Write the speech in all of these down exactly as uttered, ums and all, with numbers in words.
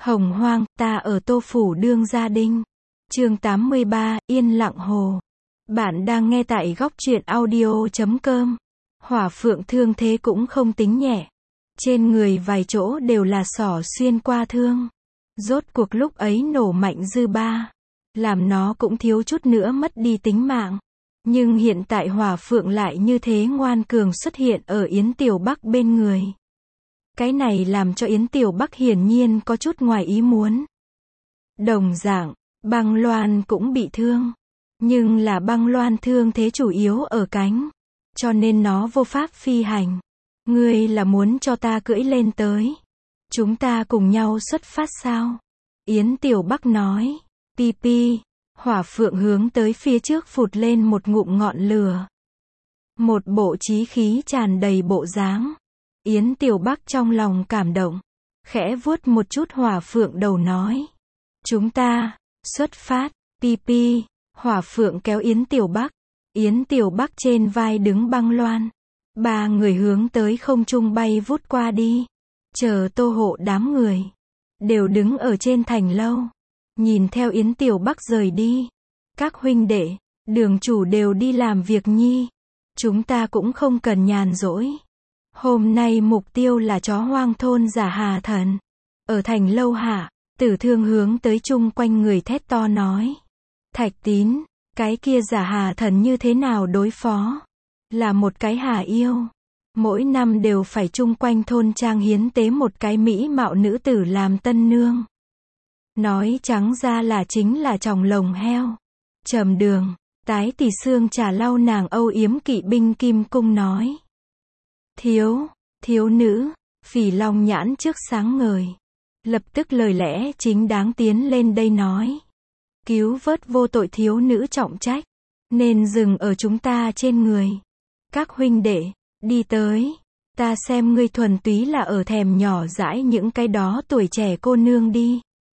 Hồng hoang, ta ở Tô Phủ Đương Gia Đinh. Chương tám mươi ba, Yên Lặng Hồ. Bạn đang nghe tại góc truyện audio chấm com. Hỏa phượng thương thế cũng không tính nhẹ. Trên người vài chỗ đều là xỏ xuyên qua thương. Rốt cuộc lúc ấy nổ mạnh dư ba. Làm nó cũng thiếu chút nữa mất đi tính mạng. Nhưng hiện tại hỏa phượng lại như thế ngoan cường xuất hiện ở Yến Tiểu Bắc bên người. Cái này làm cho Yến Tiểu Bắc hiển nhiên có chút ngoài ý muốn. Đồng dạng, Băng Loan cũng bị thương. Nhưng là Băng Loan thương thế chủ yếu ở cánh. Cho nên nó vô pháp phi hành. Ngươi là muốn cho ta cưỡi lên tới. Chúng ta cùng nhau xuất phát sao? Yến Tiểu Bắc nói. Pi pi, hỏa phượng hướng tới phía trước phụt lên một ngụm ngọn lửa. Một bộ chí khí tràn đầy bộ dáng. Yến Tiểu Bắc trong lòng cảm động. Khẽ vuốt một chút hỏa phượng đầu nói. Chúng ta, xuất phát, pi pi, hỏa phượng kéo Yến Tiểu Bắc. Yến Tiểu Bắc trên vai đứng Băng Loan. Ba người hướng tới không trung bay vút qua đi. Chờ Tô Hộ đám người. Đều đứng ở trên thành lâu. Nhìn theo Yến Tiểu Bắc rời đi. Các huynh đệ, đường chủ đều đi làm việc nhi. Chúng ta cũng không cần nhàn rỗi. Hôm nay mục tiêu là chó hoang thôn Giả Hà Thần. Ở thành lâu hạ, Tử Thương hướng tới chung quanh người thét to nói. Thạch Tín, cái kia Giả Hà Thần như thế nào đối phó? Là một cái hà yêu. Mỗi năm đều phải chung quanh thôn trang hiến tế một cái mỹ mạo nữ tử làm tân nương. Nói trắng ra là chính là tròng lồng heo. Trầm Đường, tái tỷ xương trà lau nàng âu yếm kỵ binh kim cung nói. Thiếu, thiếu nữ, Phỉ Long nhãn trước sáng ngời. Lập tức lời lẽ chính đáng tiến lên đây nói. Cứu vớt vô tội thiếu nữ trọng trách. Nên dừng ở chúng ta trên người. Các huynh đệ, đi tới. Ta xem ngươi thuần túy là ở thèm nhỏ dãi những cái đó tuổi trẻ cô nương đi.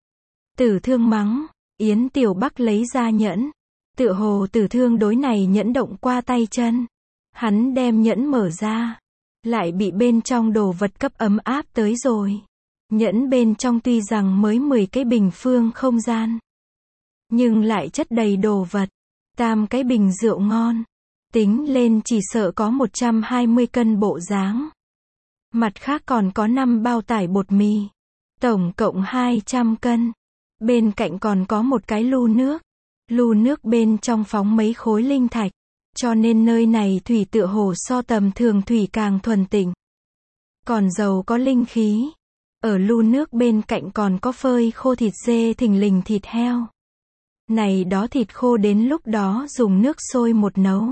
Tử Thương mắng. Yến Tiểu Bắc lấy ra nhẫn. Tựa hồ Tử Thương đối này nhẫn động qua tay chân. Hắn đem nhẫn mở ra. Lại bị bên trong đồ vật cấp ấm áp tới rồi. Nhẫn bên trong tuy rằng mới mười cái bình phương không gian. Nhưng lại chất đầy đồ vật. Tam cái bình rượu ngon. Tính lên chỉ sợ có một trăm hai mươi cân bộ dáng. Mặt khác còn có năm bao tải bột mì. Tổng cộng hai trăm cân. Bên cạnh còn có một cái lu nước. Lu nước bên trong phóng mấy khối linh thạch. Cho nên nơi này thủy tựa hồ so tầm thường thủy càng thuần tịnh. Còn dầu có linh khí. Ở lu nước bên cạnh còn có phơi khô thịt dê thình lình thịt heo. Này đó thịt khô đến lúc đó dùng nước sôi một nấu.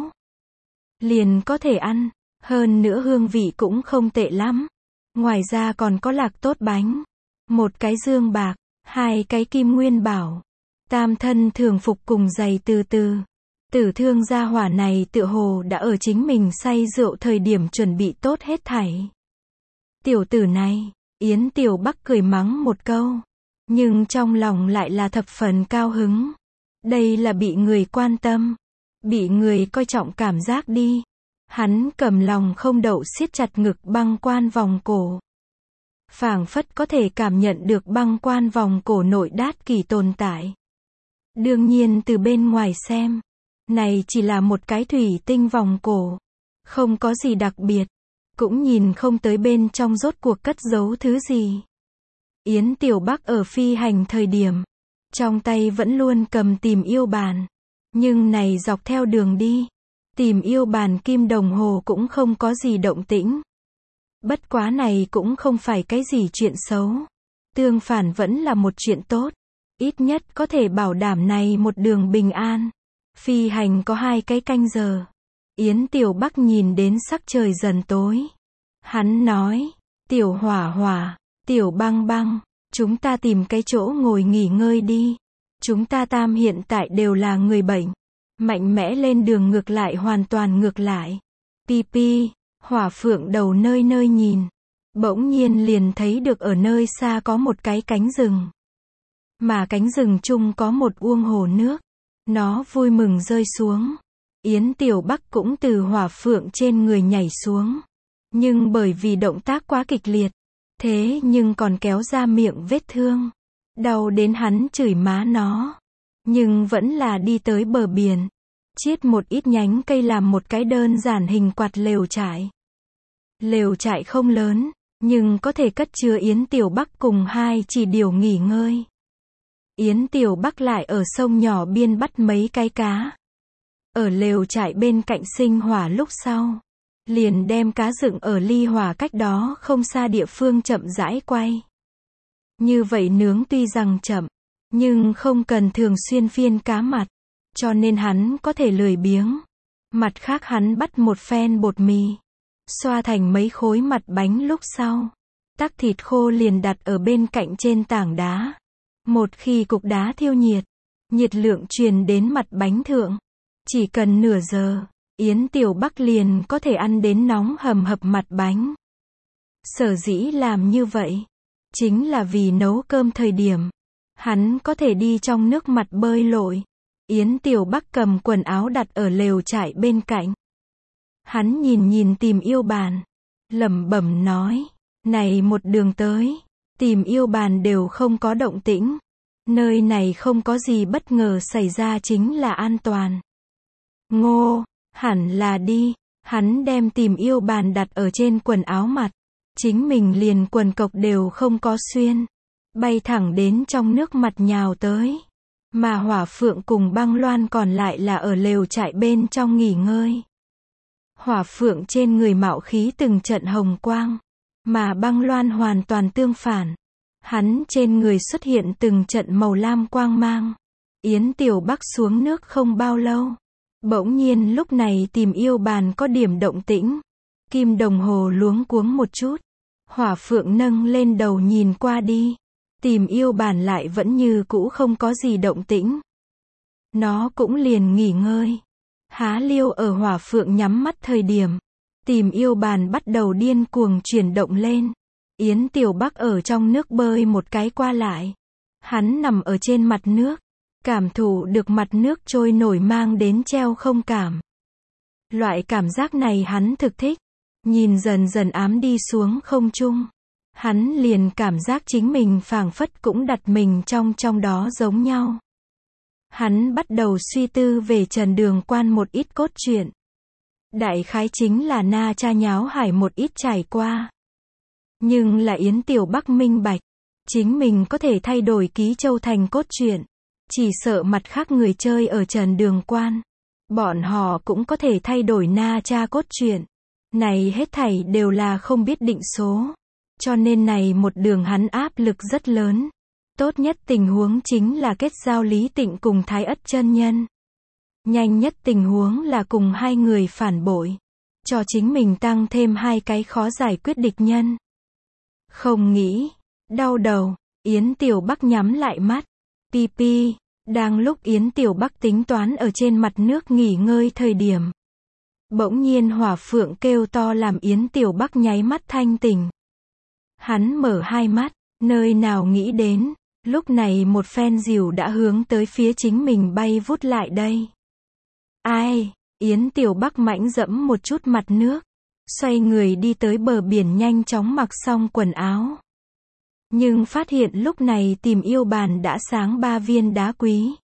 Liền có thể ăn. Hơn nữa hương vị cũng không tệ lắm. Ngoài ra còn có lạc tốt bánh. Một cái dương bạc. Hai cái kim nguyên bảo. Tam thân thường phục cùng giày từ từ. Tử Thương gia hỏa này tựa hồ đã ở chính mình say rượu thời điểm chuẩn bị tốt hết thảy. Tiểu tử này, Yến Tiểu Bắc cười mắng một câu. Nhưng trong lòng lại là thập phần cao hứng. Đây là bị người quan tâm. Bị người coi trọng cảm giác đi. Hắn cầm lòng không đậu siết chặt ngực băng quan vòng cổ. Phảng phất có thể cảm nhận được băng quan vòng cổ nội đát kỳ tồn tại. Đương nhiên từ bên ngoài xem. Này chỉ là một cái thủy tinh vòng cổ. Không có gì đặc biệt. Cũng nhìn không tới bên trong rốt cuộc cất giấu thứ gì. Yến Tiểu Bắc ở phi hành thời điểm. Trong tay vẫn luôn cầm tìm yêu bàn. Nhưng này dọc theo đường đi. Tìm yêu bàn kim đồng hồ cũng không có gì động tĩnh. Bất quá này cũng không phải cái gì chuyện xấu. Tương phản vẫn là một chuyện tốt. Ít nhất có thể bảo đảm này một đường bình an. Phi hành có hai cái canh giờ. Yến Tiểu Bắc nhìn đến sắc trời dần tối. Hắn nói. Tiểu Hỏa Hỏa, Tiểu Băng Băng, chúng ta tìm cái chỗ ngồi nghỉ ngơi đi. Chúng ta tam hiện tại đều là người bệnh. Mạnh mẽ lên đường ngược lại hoàn toàn ngược lại. Pi pi, hỏa phượng đầu nơi nơi nhìn. Bỗng nhiên liền thấy được ở nơi xa có một cái cánh rừng. Mà cánh rừng chung có một uông hồ nước. Nó vui mừng rơi xuống. Yến Tiểu Bắc cũng từ hỏa phượng trên người nhảy xuống. Nhưng bởi vì động tác quá kịch liệt. Thế nhưng còn kéo ra miệng vết thương. Đau đến hắn chửi má nó. Nhưng vẫn là đi tới bờ biển. Chiết một ít nhánh cây làm một cái đơn giản hình quạt lều trại. Lều trại không lớn, nhưng có thể cất chứa Yến Tiểu Bắc cùng hai chỉ điểu nghỉ ngơi. Yến Tiểu Bắc lại ở sông nhỏ biên bắt mấy cái cá. Ở lều trại bên cạnh sinh hỏa lúc sau, liền đem cá dựng ở ly hỏa cách đó không xa địa phương chậm rãi quay. Như vậy nướng tuy rằng chậm, nhưng không cần thường xuyên phiên cá mặt, cho nên hắn có thể lười biếng. Mặt khác hắn bắt một phen bột mì, xoa thành mấy khối mặt bánh lúc sau, tắc thịt khô liền đặt ở bên cạnh trên tảng đá. Một khi cục đá thiêu nhiệt, nhiệt lượng truyền đến mặt bánh thượng, chỉ cần nửa giờ, Yến Tiểu Bắc liền có thể ăn đến nóng hầm hập mặt bánh. Sở dĩ làm như vậy, chính là vì nấu cơm thời điểm, hắn có thể đi trong nước mặt bơi lội. Yến Tiểu Bắc cầm quần áo đặt ở lều trại bên cạnh. Hắn nhìn nhìn Tìm Yêu Bàn, lẩm bẩm nói, này một đường tới, Tìm Yêu Bàn đều không có động tĩnh. Nơi này không có gì bất ngờ xảy ra, chính là an toàn. Ngô, hẳn là đi. Hắn đem Tìm Yêu Bàn đặt ở trên quần áo mặt, chính mình liền quần cộc đều không có xuyên, bay thẳng đến trong nước mặt nhào tới. Mà Hỏa Phượng cùng Băng Loan còn lại là ở lều trại bên trong nghỉ ngơi. Hỏa Phượng trên người mạo khí từng trận hồng quang, mà Băng Loan hoàn toàn tương phản. Hắn trên người xuất hiện từng trận màu lam quang mang. Yến Tiểu Bắc xuống nước không bao lâu, bỗng nhiên lúc này Tìm Yêu Bàn có điểm động tĩnh. Kim đồng hồ luống cuống một chút. Hỏa Phượng nâng lên đầu nhìn qua đi. Tìm Yêu Bàn lại vẫn như cũ không có gì động tĩnh. Nó cũng liền nghỉ ngơi. Há liêu ở Hỏa Phượng nhắm mắt thời điểm, Tìm Yêu Bàn bắt đầu điên cuồng chuyển động lên. Yến Tiểu Bắc ở trong nước bơi một cái qua lại. Hắn nằm ở trên mặt nước, cảm thụ được mặt nước trôi nổi mang đến treo không cảm. Loại cảm giác này hắn thực thích. Nhìn dần dần ám đi xuống không trung, hắn liền cảm giác chính mình phảng phất cũng đặt mình trong trong đó giống nhau. Hắn bắt đầu suy tư về Trần Đường Quan một ít cốt truyện. Đại khái chính là Na Cha nháo hải một ít trải qua. Nhưng là Yến Tiểu Bắc minh bạch, chính mình có thể thay đổi Ký Châu thành cốt truyện. Chỉ sợ mặt khác người chơi ở Trần Đường Quan, bọn họ cũng có thể thay đổi Na Cha cốt truyện. Này hết thảy đều là không biết định số. Cho nên này một đường hắn áp lực rất lớn. Tốt nhất tình huống chính là kết giao Lý Tịnh cùng Thái Ất chân nhân. Nhanh nhất tình huống là cùng hai người phản bội, cho chính mình tăng thêm hai cái khó giải quyết địch nhân. Không nghĩ, đau đầu, Yến Tiểu Bắc nhắm lại mắt. Pi pi, đang lúc Yến Tiểu Bắc tính toán ở trên mặt nước nghỉ ngơi thời điểm, bỗng nhiên Hỏa Phượng kêu to làm Yến Tiểu Bắc nháy mắt thanh tỉnh. Hắn mở hai mắt, nơi nào nghĩ đến, lúc này một phen diều đã hướng tới phía chính mình bay vút lại đây. Ai? Yến Tiểu Bắc mãnh dẫm một chút mặt nước, xoay người đi tới bờ biển nhanh chóng mặc xong quần áo. Nhưng phát hiện lúc này Tìm Yêu Bàn đã sáng ba viên đá quý.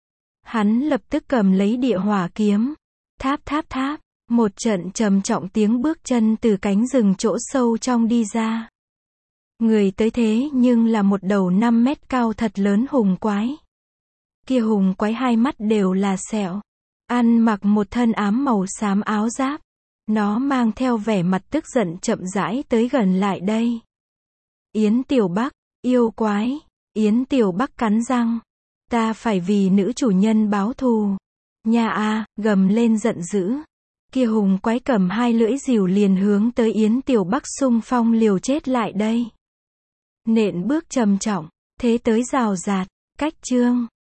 Hắn lập tức cầm lấy địa hỏa kiếm, tháp tháp tháp, một trận trầm trọng tiếng bước chân từ cánh rừng chỗ sâu trong đi ra. Người tới thế nhưng là một đầu năm mét cao thật lớn hùng quái. Kia hùng quái hai mắt đều là sẹo, ăn mặc một thân ám màu xám áo giáp. Nó mang theo vẻ mặt tức giận chậm rãi tới gần lại đây. Yến Tiểu Bắc, yêu quái. Yến Tiểu Bắc cắn răng. Ta phải vì nữ chủ nhân báo thù. Nha a, gầm lên giận dữ. Kia hùng quái cầm hai lưỡi rìu liền hướng tới Yến Tiểu Bắc xung phong liều chết lại đây. Nện bước trầm trọng, thế tới rào rạt, cách chương.